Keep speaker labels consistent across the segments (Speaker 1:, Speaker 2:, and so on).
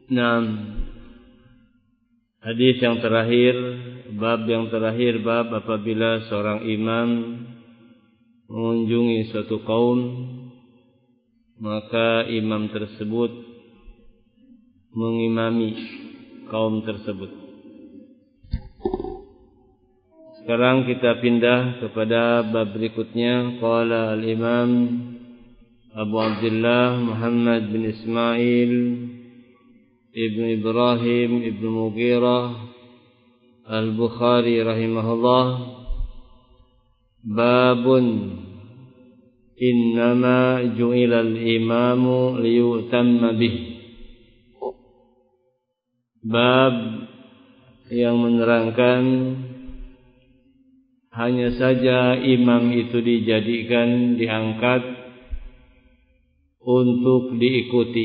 Speaker 1: Nah, hadis yang terakhir, bab yang terakhir, bab apabila seorang imam mengunjungi suatu kaum, maka imam tersebut mengimami kaum tersebut. Sekarang kita pindah kepada bab berikutnya. Qala al-Imam Abu Abdullah Muhammad bin Ismail Ibn Ibrahim Ibn Mughirah Al-Bukhari rahimahullah, babun innama ju'ila al-imamu liyutamma bih. Bab yang menerangkan hanya saja imam itu dijadikan, diangkat untuk diikuti,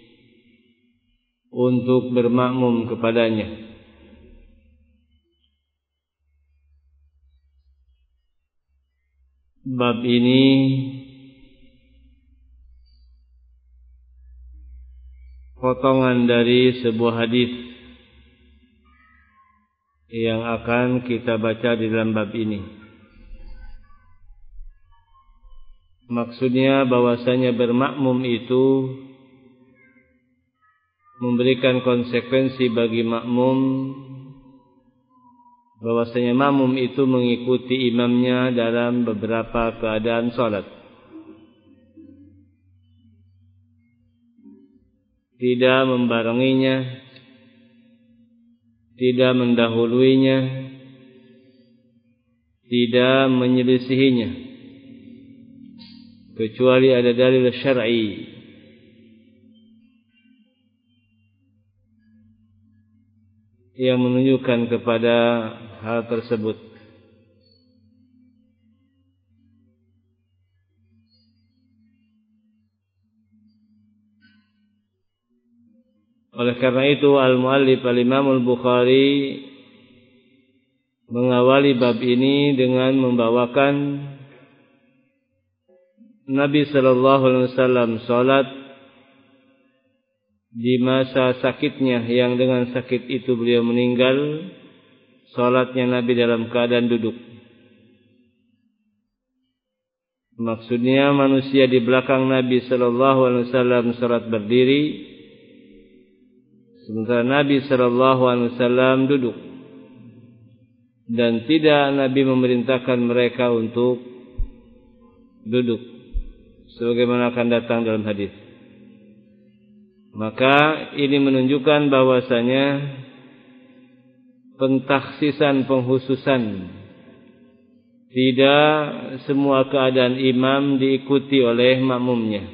Speaker 1: untuk bermakmum kepadanya. Bab ini potongan dari sebuah hadis yang akan kita baca di dalam bab ini. Maksudnya bahwasanya bermakmum itu memberikan konsekuensi bagi makmum, bahwasanya makmum itu mengikuti imamnya dalam beberapa keadaan salat. Tidak membarenginya, tidak mendahuluinya, tidak menyelisihinya, kecuali ada dalil syar'i yang menunjukkan kepada hal tersebut. Oleh karena itu al-muallif al-Imam al-Bukhari mengawali bab ini dengan membawakan Nabi sallallahu alaihi wasallam salat di masa sakitnya, yang dengan sakit itu beliau meninggal. Salatnya Nabi dalam keadaan duduk. Maksudnya manusia di belakang Nabi sallallahu alaihi wasallam salat berdiri, sementara Nabi sallallahu alaihi wasallam duduk, dan tidak Nabi memerintahkan mereka untuk duduk sebagaimana akan datang dalam hadis. Maka ini menunjukkan bahwasanya pentakhsisan, penghususan, tidak semua keadaan imam diikuti oleh makmumnya.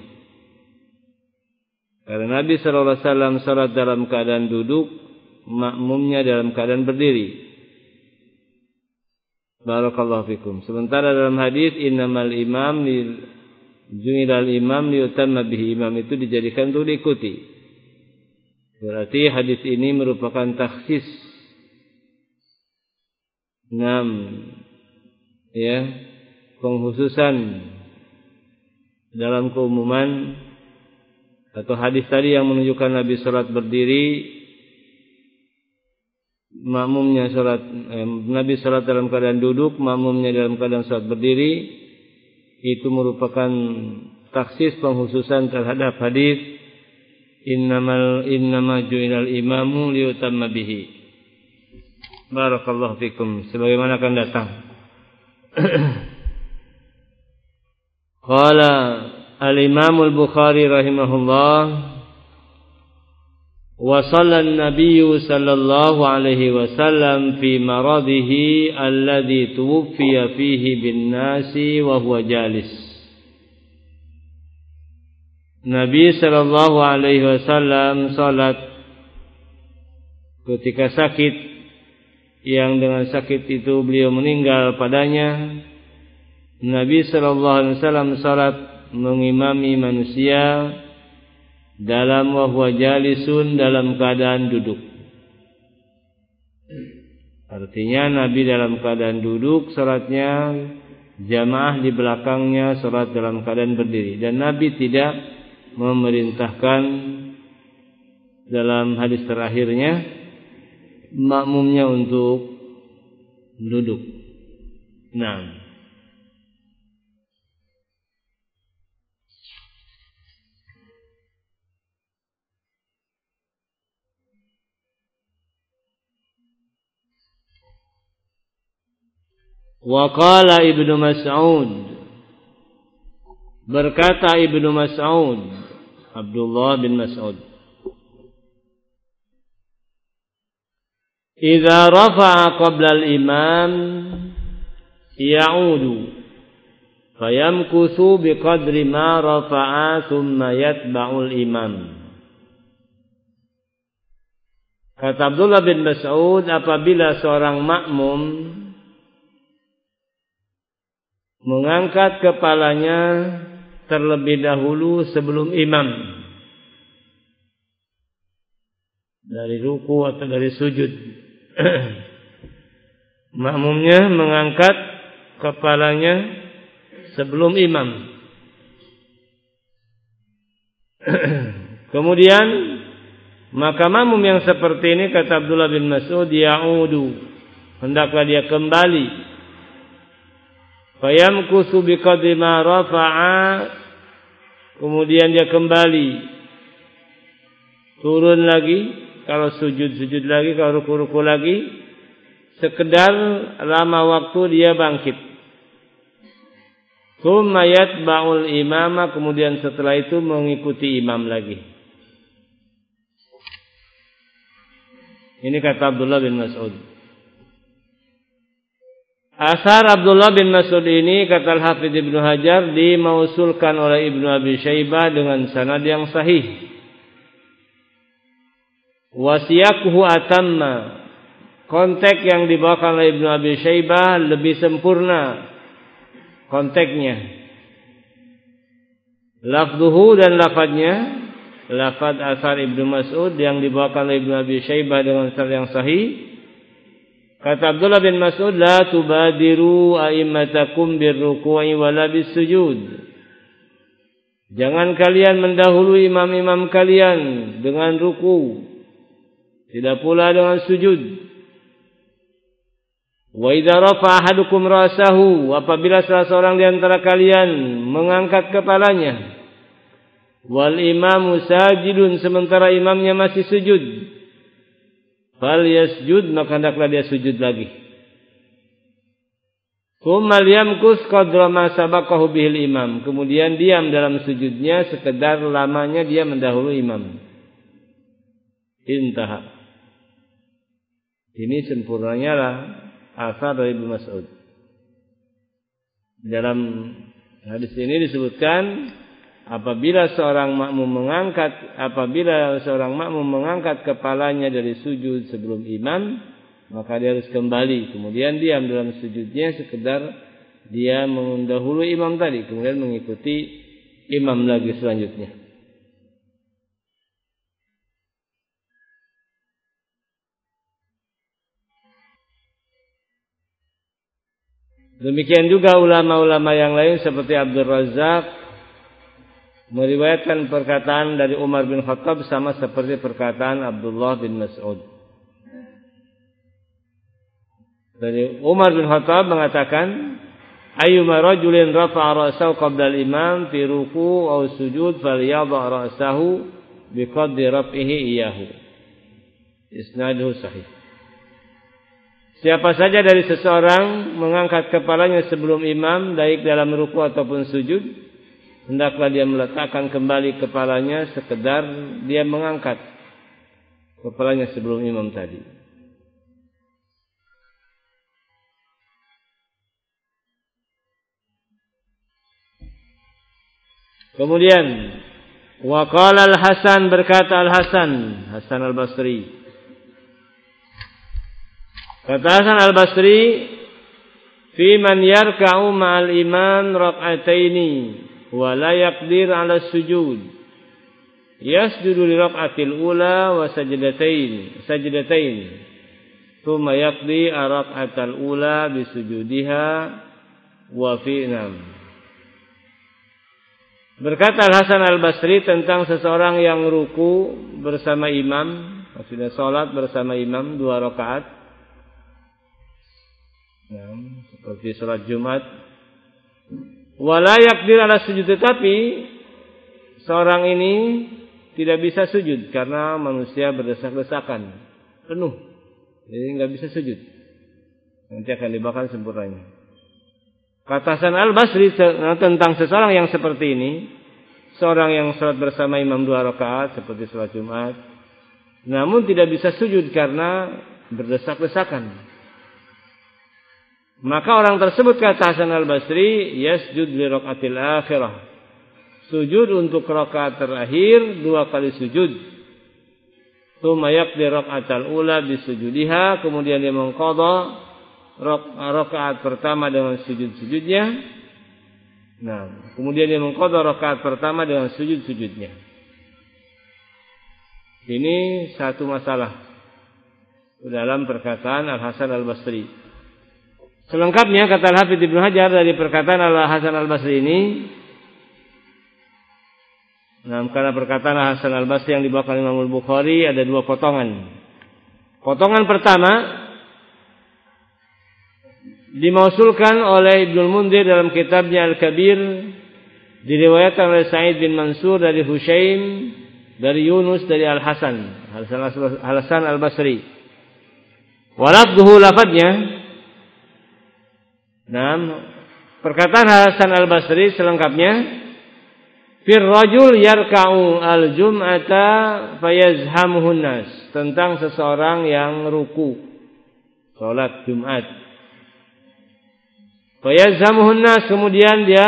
Speaker 1: Karena Nabi sallallahu alaihi wasallam salat dalam keadaan duduk, makmumnya dalam keadaan berdiri. Barakallahu fikum. Sementara dalam hadis innamal imam ju'ilal imam liyutamma bihi, imam itu dijadikan untuk diikuti. Berarti hadis ini merupakan takhsis. 6, penghususan dalam keumuman, atau hadis tadi yang menunjukkan Nabi salat berdiri, makmumnya salat, Nabi salat dalam keadaan duduk, makmumnya dalam keadaan salat berdiri, itu merupakan taksis, penghususan terhadap hadis innama ju'ilal imamu liyutamma bihi. Barakallahu fikum, sebagaimana akan datang. Qala al-Imam al-Bukhari rahimahullah, wa shalla an-nabiy sallallahu alaihi wasallam fi maradihi alladhi tuwfiya fihi bin nasi wa huwa jalis. Nabi sallallahu alaihi wasallam salat ketika sakit, yang dengan sakit itu beliau meninggal padanya. Nabi sallallahu alaihi wasallam salat mengimami manusia dalam wa huwa jalisun, dalam keadaan duduk. Artinya Nabi dalam keadaan duduk salatnya, jamaah di belakangnya salat dalam keadaan berdiri, dan Nabi tidak memerintahkan dalam hadis terakhirnya makmumnya untuk duduk. Nah, wa qala Ibnu Mas'ud, berkata Ibnu Mas'ud, Abdullah bin Mas'ud, idza rafa'a qabla al-imam ya'udu fayamkuthu biqadri ma rafa'a thumma yatba'u al-imam. Kata Abdullah bin Mas'ud, apabila seorang makmum mengangkat kepalanya terlebih dahulu sebelum imam dari ruku atau dari sujud, makmumnya mengangkat kepalanya sebelum imam. Kemudian maka makmum yang seperti ini, kata Abdullah bin Mas'ud, ya'udu, hendaklah dia kembali, fayamkuthu biqadri ma rafa'a, kemudian dia kembali, turun lagi, kalau sujud lagi, kalau ruku lagi, sekedar lama waktu dia bangkit. Tsumma yatba'ul imama, kemudian setelah itu mengikuti imam lagi. Ini kata Abdullah bin Mas'ud. Asar Abdullah bin Mas'ud ini, kata Al-Hafidz Ibnu Hajar, dimausulkan oleh Ibnu Abi Syaibah dengan sanad yang sahih. Wasiyakuhu atamma, konteks yang dibawakan oleh Ibnu Abi Syaibah lebih sempurna konteksnya. Lafzuhu dan lafadznya, lafadz asar Ibnu Mas'ud yang dibawakan oleh Ibnu Abi Syaibah dengan sanad yang sahih. Kata Abdullah bin Mas'ud, la tubadiru a'immatakum birruku'i wala bisujud. Jangan kalian mendahului imam-imam kalian dengan ruku, tidak pula dengan sujud. Wa idza rafa'a ahadukum ra'sahu, apabila salah seorang di antara kalian mengangkat kepalanya, wal imamu sajidun, sementara imamnya masih sujud, fal yasjud, maka hendaklah dia sujud lagi. Tsumma liyamkus qadra ma sabaqahu bihil imam, kemudian diam dalam sujudnya sekedar lamanya dia mendahului imam. Intaha. Ini sempurnanya lah asar dari Ibnu Mas'ud. Dalam hadis ini disebutkan, apabila seorang makmum mengangkat kepalanya dari sujud sebelum imam, maka dia harus kembali, kemudian diam dalam sujudnya sekedar dia mendahului imam tadi, kemudian mengikuti imam lagi selanjutnya. Demikian juga ulama-ulama yang lain seperti Abdul Razak meriwayatkan perkataan dari Umar bin Khattab sama seperti perkataan Abdullah bin Mas'ud. Dari Umar bin Khattab mengatakan, ayyuma rajulin rafa'a ra'sahu qabla al-imam fi ruku' aw sujud falyadha' ra'sahu biqadri raf'ihi iyyahu. Isnaduhu sahih. Siapa saja dari seseorang mengangkat kepalanya sebelum imam, baik dalam ruku' ataupun sujud, hendaklah dia meletakkan kembali kepalanya sekedar dia mengangkat kepalanya sebelum imam tadi. Kemudian wa qala al-Hasan, berkata al-Hasan, Hasan al-Basri, kata Hasan al-Basri, fi man yarka'u ma'al imam rak'ataini wa la yaqdir 'ala sujud yasjudu li rak'atil ula wa sajdatain thumma yaqdi rak'atal ula bi sujudiha wa fi nam. Berkata Al-Hasan Al-Basri tentang seseorang yang ruku bersama imam, maksudnya salat bersama imam 2 rakaat. Ya, seperti salat Jumat. Wala yaqdir ala sujud, tetapi seorang ini tidak bisa sujud karena manusia berdesak-desakan penuh. Jadi enggak bisa sujud. Nanti akan dibahas sempurnanya. Kata Hasan Al-Basri tentang seseorang yang seperti ini, seorang yang salat bersama imam 2 rakaat seperti salat Jumat, namun tidak bisa sujud karena berdesak-desakan. Maka orang tersebut, kata Hasan Al-Basri, yasjud li rakaatil akhirah. Sujud untuk rakaat terakhir 2 kali sujud. Tsumma yaqdi rakaatal ula bisujudiha, kemudian dia mengqadha rakaat pertama dengan sujud-sujudnya. Nah, kemudian dia mengqadha rakaat pertama dengan sujud-sujudnya. Ini satu masalah dalam perkataan Al-Hasan Al-Basri. Selengkapnya kata Al-Hafidz Ibnu Hajar dari perkataan Al-Hasan Al-Basri ini. Nah, karena perkataan Al-Hasan Al-Basri yang dibawakan Imam Al-Bukhari ada 2 potongan. Potongan pertama dimausulkan oleh Ibnu Munzir dalam kitabnya Al-Kabir, diriwayatkan oleh Sa'id bin Mansur dari Hushaim, dari Yunus, dari Al-Hasan Al-Basri. Walafduhu, lafadznya. Nah, perkataan Hasan Al-Basri selengkapnya, fir rajul yarka'u al-jum'ata fayazhamuhun nas, tentang seseorang yang ruku salat Jumat. Fayazhamuhun nas, kemudian dia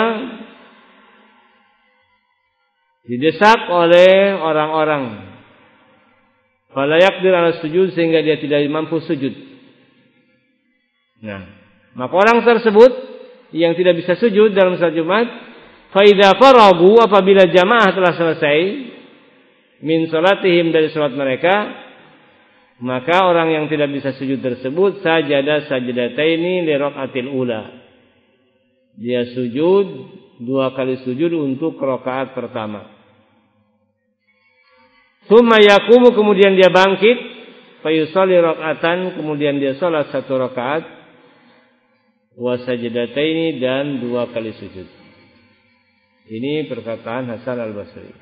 Speaker 1: didesak oleh orang-orang. Fala yaqdir ala sujud, sehingga dia tidak mampu sujud. Nah, maka orang tersebut yang tidak bisa sujud dalam salat Jumat, fa idza faragu, apabila jamaah telah selesai min salatihim, dari salat mereka, maka orang yang tidak bisa sujud tersebut sajada sajdataini li rakaatil ula. Dia sujud 2 kali sujud untuk rakaat pertama. Tsumma yaqumu, kemudian dia bangkit, fa yusalli rakaatan, kemudian dia salat 1 rakaat, wa sajdataini, dan 2 kali sujud. Ini perkataan Hasan Al-Basri.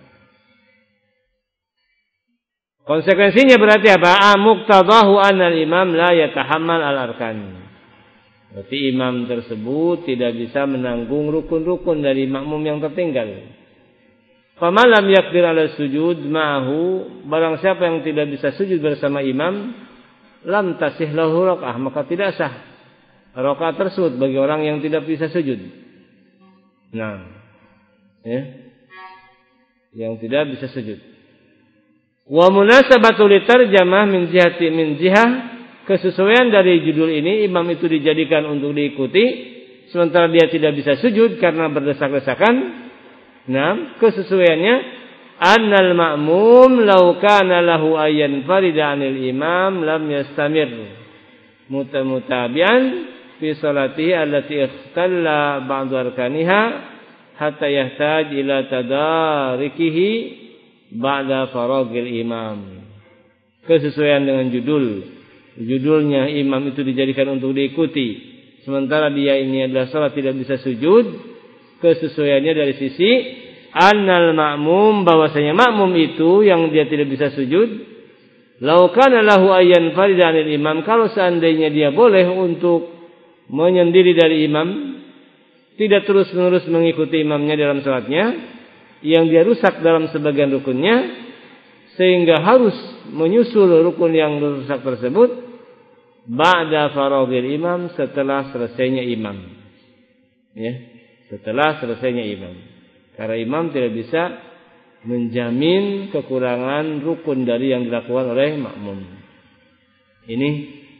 Speaker 1: Konsekuensinya berarti apa? Muqtadahu anna al-imam la yatahammal al-arkan. Berarti imam tersebut tidak bisa menanggung rukun-rukun dari makmum yang tertinggal. Faman lam yaqdir ala sujud ma'ahu, barang siapa yang tidak bisa sujud bersama imam, lam tasih lahu rakaah, maka tidak sah rakaat tersebut bagi orang yang tidak bisa sujud. Nah, ya, yang tidak bisa sujud. Wa munasabatu litarjamah min jihah, kesesuaian dari judul ini, imam itu dijadikan untuk diikuti, sementara dia tidak bisa sujud karena berdesak-desakan. Nah, kesesuaiannya, annal ma'mum law kana lahu ayyan farida 'anil imam lam yastamir mutabi'an fi salatihi allati ikhtalla ba'd arkaniha hatta yahtaj ila tadarikihi ba'da faragil imam. Kesesuaian dengan judulnya imam itu dijadikan untuk diikuti, sementara dia ini adalah salat tidak bisa sujud. Kesesuaiannya dari sisi annal ma'mum, bahwasanya makmum itu yang dia tidak bisa sujud, law kana lahu ayyan farida 'anil imam, kalau seandainya dia boleh untuk menyendiri dari imam, tidak terus-menerus mengikuti imamnya dalam salatnya yang dia rusak dalam sebagian rukunnya, sehingga harus menyusul rukun yang rusak tersebut ba'da faragil imam, setelah selesainya imam. Ya, setelah selesainya imam. Karena imam tidak bisa menjamin kekurangan rukun dari yang dilakukan oleh makmum. Ini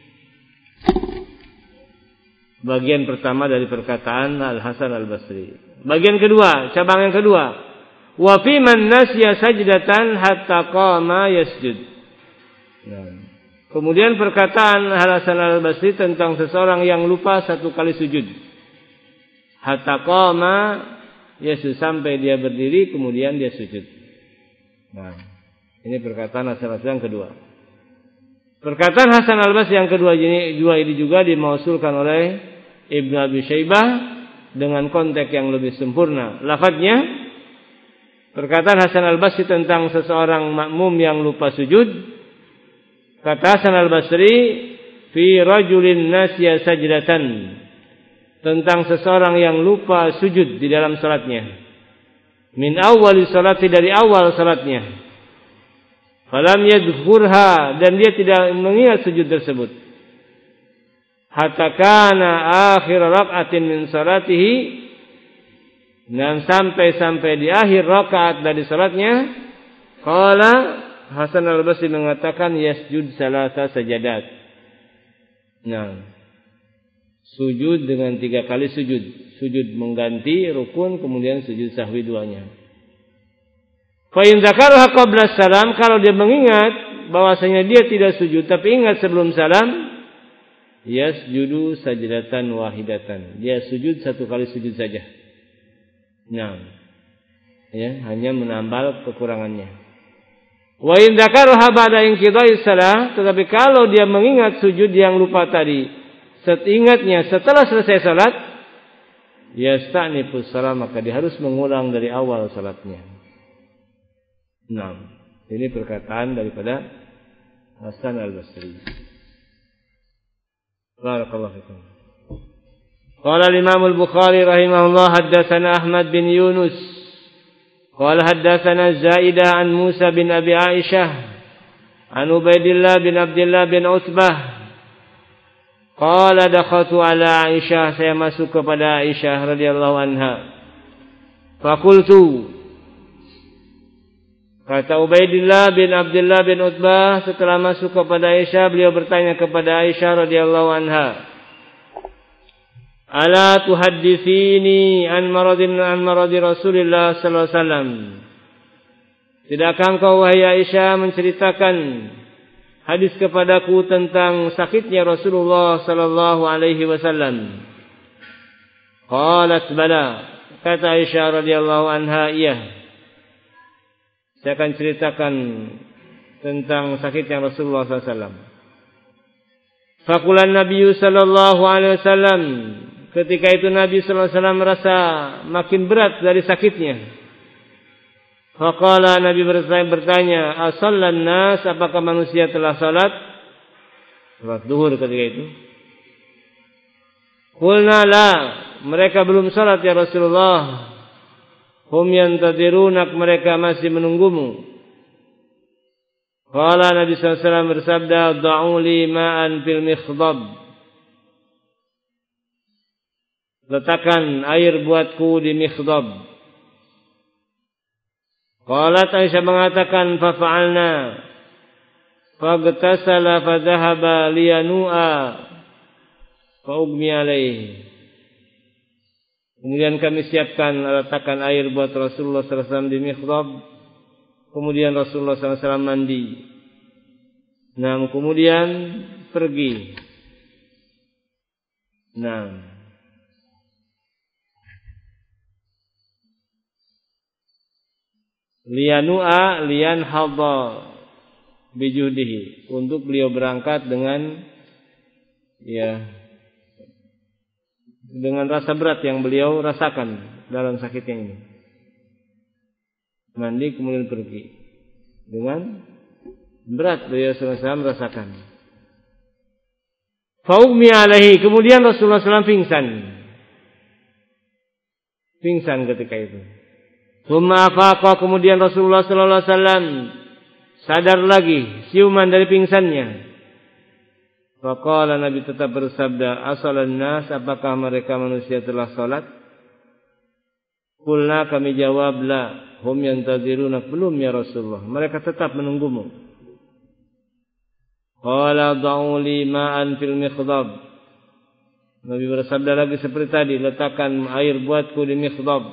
Speaker 1: bagian pertama dari perkataan Al-Hasan Al-Basri. Bagian kedua, cabang yang kedua, wa fi man nasiya sajdatan hatta qama yasjud. Nah, kemudian perkataan Al-Hasan Al-Basri tentang seseorang yang lupa 1 kali sujud. Hatta qama sampai dia berdiri kemudian dia sujud. Nah, ini perkataan Hasan al-Basri yang kedua. Perkataan Hasan al-Basri yang kedua ini juga dimausulkan oleh Ibnu Abi Syaibah dengan konteks yang lebih sempurna. Lafadznya, perkataan Hasan al-Basri tentang seseorang makmum yang lupa sujud. Kata Hasan al-Basri, fi rajulin nasiya sajdatan, tentang seseorang yang lupa sujud di dalam salatnya. Min awwali salati, dari awal salatnya. Falam yadhkurha, dan dia tidak mengingat sujud tersebut. Hatta kana akhir rak'atin min salatihi, dan sampai di akhir rakaat dari salatnya, qala, Hasan al-Basri mengatakan yasjud salasa sajadat. Nah, sujud dengan 3 kali sujud. Sujud mengganti rukun, kemudian sujud sahwi duanya. Fa in dzakaraha qabla salam, kalau dia mengingat bahwasanya dia tidak sujud tapi ingat sebelum salam, yasjudu sajdatan wahidatan. Dia sujud 1 kali sujud saja. Nah, ya, hanya menambal kekurangannya. Wa in dzakaraha ba'da inqidha'i shalah, tetapi kalau dia mengingat sujud yang lupa tadi, ingatnya setelah selesai salat, yasta'nifus salam, maka dia harus mengulang dari awal salatnya. Nah, ini perkataan daripada Hasan al-Basri. Barakallahu fikum. Qala al-Imam al-Bukhari rahimahullah, haddatsana Ahmad bin Yunus. Qala haddatsana Zaidah an Musa bin Abi Aisyah an Ubaidillah bin Abdullah bin Utsbah. Qala dakhaltu ala Aisyah, saya masuk kepada Aisyah radhiyallahu anha. Faqultu, kata Ubaidillah bin Abdullah bin Utbah, setelah masuk kepada Aisyah, beliau bertanya kepada Aisyah radhiyallahu anha, ala tuhadditsini an maradi Rasulillah sallallahu alaihi wasallam. Tidakkah engkau wahai Aisyah menceritakan hadis kepadaku tentang sakitnya Rasulullah sallallahu alaihi wasallam? Qalat bala, kata Aisyah radhiyallahu anha, iya, saya akan ceritakan tentang sakitnya Rasulullah SAW. Fakulan Nabi sallallahu alaihi wasallam, ketika itu Nabi sallallahu alaihi wasallam merasa makin berat dari sakitnya. Faqala, Nabi bertanya, asallan nas, apakah manusia telah salat? Salat zuhur ketika itu. Qulna la, mereka belum salat ya Rasulullah. Hum yantadirunak, mereka masih menunggumu. Qala, Nabi SAW bersabda, da'u li ma'an fil mikhdab, letakkan air buatku di mikhdab. Qalat, Aisyah mengatakan, fafa'alna, fagtasala fadhahaba liyanu'a fa'ugmi alaihi. Kemudian kami siapkan, letakkan air buat Rasulullah SAW di mikhdab. Kemudian Rasulullah SAW mandi. Nah, kemudian pergi. Nah, liyanu'a liyan hadha bijudihi, untuk beliau berangkat dengan dengan rasa berat yang beliau rasakan dalam sakitnya ini. Mandi kemudian pergi dengan berat, beliau SAW merasakan. Fa'ugmi alaihi, kemudian Rasulullah SAW pingsan ketika itu. Tsumma afaqa, kemudian Rasulullah SAW sadar lagi, siuman dari pingsannya. Faqala, Nabi tetap bersabda, asalan nas, apakah mereka manusia telah salat? Qulna, kami jawab, la, hum yantaziruna, belum ya Rasulullah, mereka tetap menunggumu. Qala da'u li ma'an fil mikhdab, Nabi bersabda lagi seperti tadi, letakkan air buatku di mikhdab.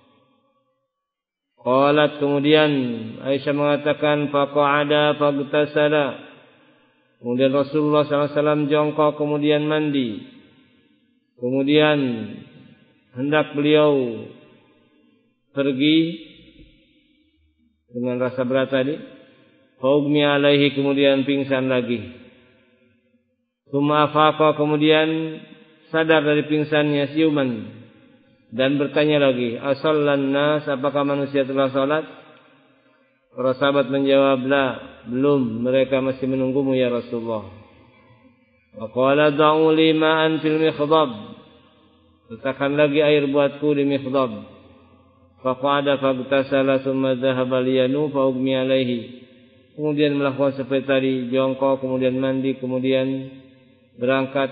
Speaker 1: Qalat, kemudian Aisyah mengatakan, faqa'ada fagtasala, kemudian Rasulullah SAW jongkok kemudian mandi. Kemudian hendak beliau
Speaker 2: pergi dengan rasa berat tadi. Faugmi alaihi, kemudian pingsan lagi. Tsumma afaqa, kemudian sadar dari pingsannya siuman dan bertanya lagi, asallan nas, apakah manusia telah salat? Para sahabat menjawab, la, belum, mereka masih menunggumu ya Rasulullah. Wa qala da'u li ma'an fil mikhdab, letakkan lagi air buatku di mikhdab. Faqada fagtasala thumma dhahaba liyanu faugmi alaihi, kemudian melakukan seperti tadi, jongkok, kemudian mandi, kemudian berangkat,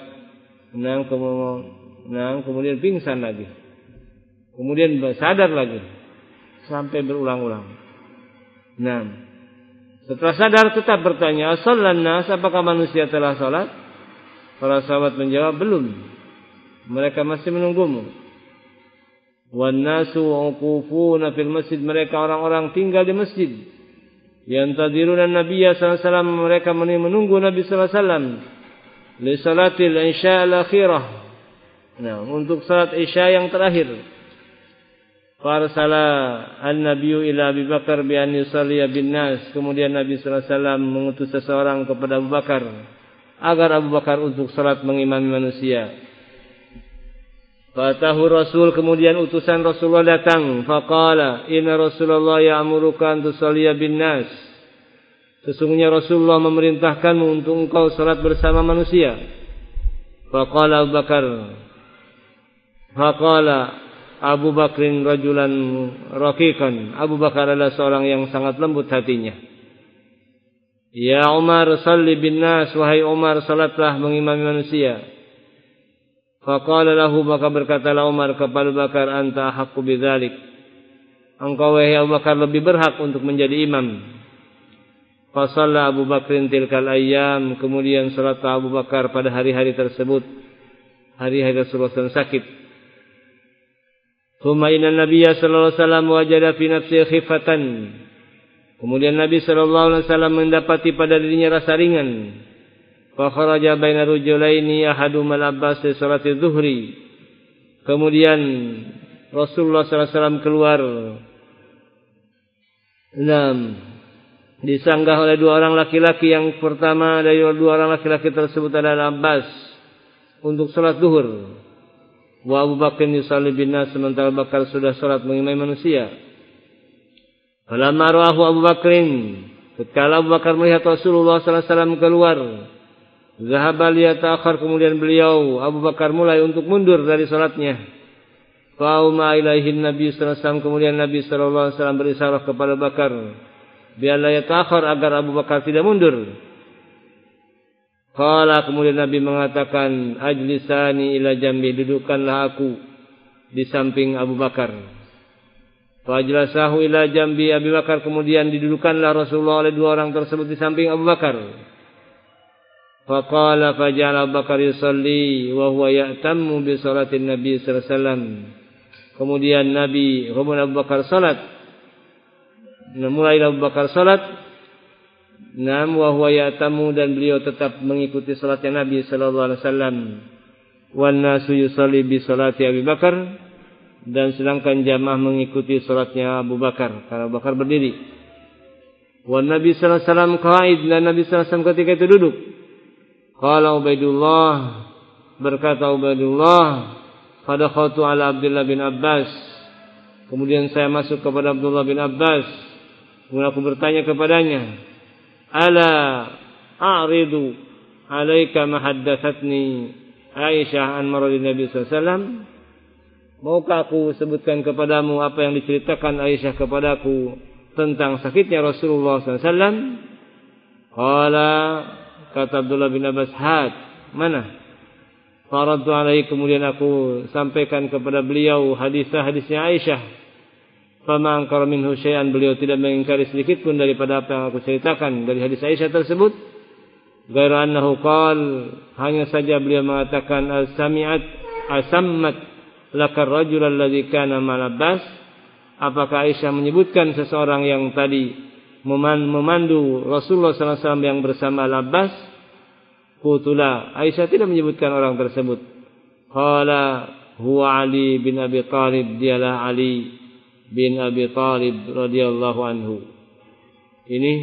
Speaker 2: kemudian pingsan lagi, kemudian sadar lagi, sampai berulang-ulang. Nah, setelah sadar tetap bertanya, asallan nas, apakah manusia telah salat? Para sahabat menjawab, belum, mereka masih menunggumu. Wan nasu uqufuna fil masjid, mereka orang-orang tinggal di masjid. Yantadiruna Nabiyya sallallahu alaihi wasallam, mereka menunggu Nabi sallallahu alaihi wasallam li salatil isya al-akhirah. Nah, untuk salat isya yang terakhir. Farsala an-nabiyyu ila Abi Bakar bi an yusalliya bin nas, kemudian Nabi sallallahu alaihi wasallam mengutus seseorang kepada Abu Bakar agar Abu Bakar untuk salat mengimami manusia. Fatahu Rasul, kemudian utusan Rasulullah datang. Faqala inna Rasulullah ya'muruka an tusalliya bin nas, sesungguhnya Rasulullah memerintahkanmu untuk engkau salat bersama manusia. Faqala Abu Bakrin rajulan raqiqan, Abu Bakar adalah seorang yang sangat lembut hatinya. Ya Umar, salli bin nas, wahai Umar, salatlah mengimami manusia. Faqala lahu, maka berkatalah Umar kepada Abu Bakar, anta haqqu bidzalik, engkau wahai Abu Bakar lebih berhak untuk menjadi imam. Fa shalla Abu Bakrin tilkal ayyam, kemudian salat Abu Bakar pada hari-hari tersebut, hari-hari Rasulullah sedang sakit. Tsumma inna Nabiyya sallallahu alaihi wasallam wajada fi nafsihi khifatan, kemudian Nabi sallallahu alaihi wasallam mendapati pada dirinya rasa ringan. Fa kharaja baina rajulaini ahaduma al-Abbas fi salati dzuhri, kemudian Rasulullah sallallahu alaihi wasallam keluar, disanggah oleh dua orang laki-laki. Yang pertama dari dua orang laki-laki tersebut adalah Abbas untuk salat zuhur. Wa Abu Bakar yusalli bin nas, sementara Abu Bakar sudah salat mengimami manusia. Falamma ra'ahu Abu Bakrin, ketika Abu Bakar melihat Rasulullah sallallahu alaihi wasallam keluar, zahaba liyata'akhir, kemudian beliau Abu Bakar mulai untuk mundur dari salatnya. Fa'uma ilaihin Nabi sallallahu alaihi wasallam, kemudian Nabi sallallahu alaihi wasallam berisyarah kepada Abu Bakar biarlah yata'akhir, agar Abu Bakar tidak mundur. Qala, kemudian Nabi mengatakan, ajlisani ila jambi, dudukkanlah aku di samping Abu Bakar. Fajlasahu ila jambi Abu Bakar, kemudian didudukkanlah Rasulullah oleh dua orang tersebut di samping Abu Bakar. Faqala faja'ala Abu Bakar yusalli wa huwa ya'tammu bi salatin Nabi sallallahu alaihi wasallam. Kemudian Abu Bakar salat. Mulai Abu Bakar salat, wa huwa ya'tammu, dan beliau tetap mengikuti salatnya Nabi sallallahu alaihi wasallam. Wan nasu yusalli bi salati Abu Bakar, dan sedangkan jamaah mengikuti salatnya Abu Bakar karena Abu Bakar berdiri. Wan Nabi sallallahu alaihi wasallam qa'id, dan Nabi sallallahu alaihi wasallam ketika itu duduk. Qala Ubaidullah, berkata Ubaidullah, fadakhaltu ala Abdullah bin Abbas, kemudian saya masuk kepada Abdullah bin Abbas, kemudian aku bertanya kepadanya, ala a'ridu alaika ma haddatsatni Aisyah an maradi Nabi sallallahu alaihi wasallam, maukah aku sebutkan kepadamu apa yang diceritakan Aisyah kepadaku tentang sakitnya Rasulullah sallallahu alaihi wasallam? Qala, kata Abdullah bin Abbas, had, mana? Faradtu alaihi, kemudian aku sampaikan kepada beliau hadis-hadisnya Aisyah. Fama angkara minhu syai'an, beliau tidak mengingkari sedikit pun daripada apa yang aku ceritakan dari hadis Aisyah tersebut. Ghairu annahu qal, hanya saja beliau mengatakan, asammat lakar rajul alladhi kana ma'al Abbas, apakah Aisyah menyebutkan seseorang yang tadi memandu Rasulullah sallallahu alaihi wasallam yang bersama Al-Abbas? Qutula, Aisyah tidak menyebutkan orang tersebut. Qala huwa Ali bin Abi Thalib, dialah Ali
Speaker 1: bin Abi Thalib radhiyallahu anhu. Ini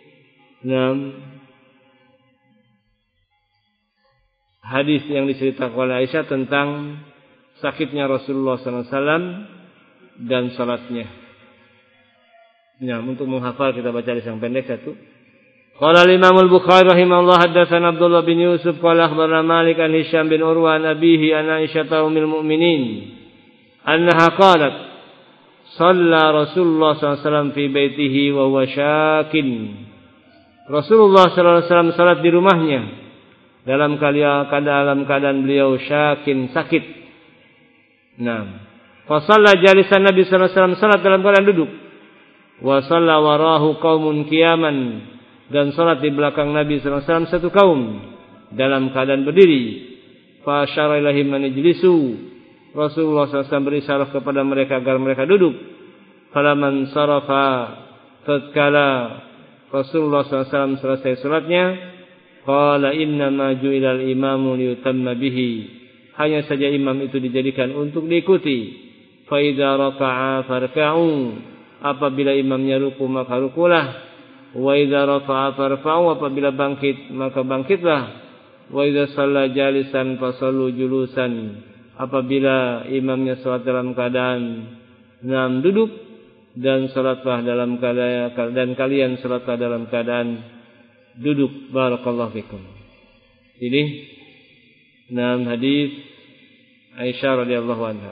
Speaker 1: 6 hadis yang diceritakan oleh Aisyah tentang sakitnya Rasulullah SAW dan salatnya. Nah, untuk menghafal kita baca hadis yang pendek satu. Qala al-Imam al-Bukhari rahimahullah haddatsana Abdullah bin Yusuf qala akhbarana Malik an Hisham bin Urwa an abihi an Aisyah ummul mukminin annaha qalat shalla Rasulullah sallallahu alaihi wasallam fi baitihi wa huwa syakin. Rasulullah sallallahu alaihi wasallam salat di rumahnya dalam keadaan beliau syakin, sakit. Nah, fa shalla jalisan Nabi sallallahu alaihi wasallam salat dalam keadaan duduk. Wa shalla warahu qaumun qiyaman, dan salat di belakang Nabi sallallahu alaihi wasallam satu kaum dalam keadaan berdiri. Fa asyara ilaihim an ijlisu. Rasulullah SAW berisyarah kepada mereka agar mereka duduk. Falaman sarafa, tatkala Rasulullah SAW selesai salatnya, qala innama ju'ilal imamu liyutamma bihi. Hanya saja imam itu dijadikan untuk diikuti. Fa idza raka'a farka'u. Apabila imamnya ruku maka rukulah. Wa idza rafa'a farfa'u. Apabila bangkit maka bangkitlah. Wa idza shalla jalisan fasallu julusan. Apabila imamnya salat dalam keadaan duduk, dan salatlah dalam keadaan, dan kalian salatlah dalam keadaan duduk. Barakallahu fikum. Ini 6 hadis Aisyah radhiyallahu anha.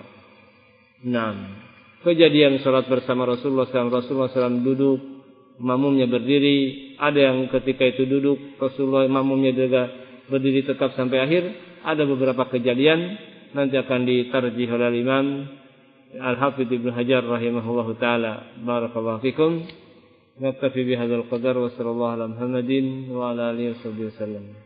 Speaker 1: 6 kejadian salat bersama Rasulullah SAW. Rasulullah SAW duduk, makmumnya berdiri. Ada yang ketika itu duduk, Rasulullah makmumnya juga berdiri tetap sampai akhir. Ada beberapa kejadian nanti akan ditarjih oleh Imam Al-Hafidz Ibnu Hajar rahimahullahu taala. Barakallahu fikum. Naktafi bihadzal qadar wa sallallahu ala Muhammadin wa ala alihi wasallam.